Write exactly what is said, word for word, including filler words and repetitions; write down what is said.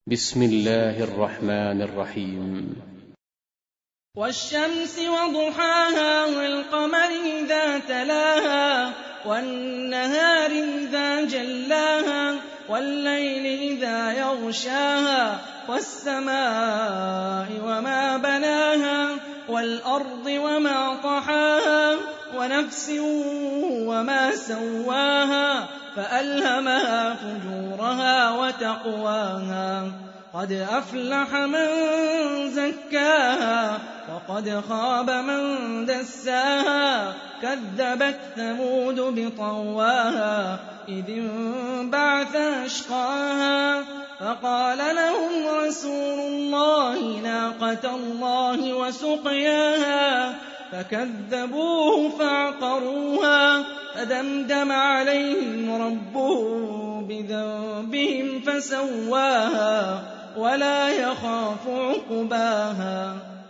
بسم الله الرحمن الرحيم. والشمس وضحاها والقمر إذا تلاها والنهار إذا جلاها والليل إذا يغشاها والسماء وما بناها والأرض وما طحاها ونفس وما سواها فألهمها فجورها وتقواها قد أفلح من زكاها وقد خاب من دساها كذبت ثمود بطغواها إذ انبعث أشقاها فقال لهم رسول الله ناقة الله وسقياها فكذبوه فعقروها فدمدم عليهم ربهم بذنبهم فسواها ولا يخاف عقباها.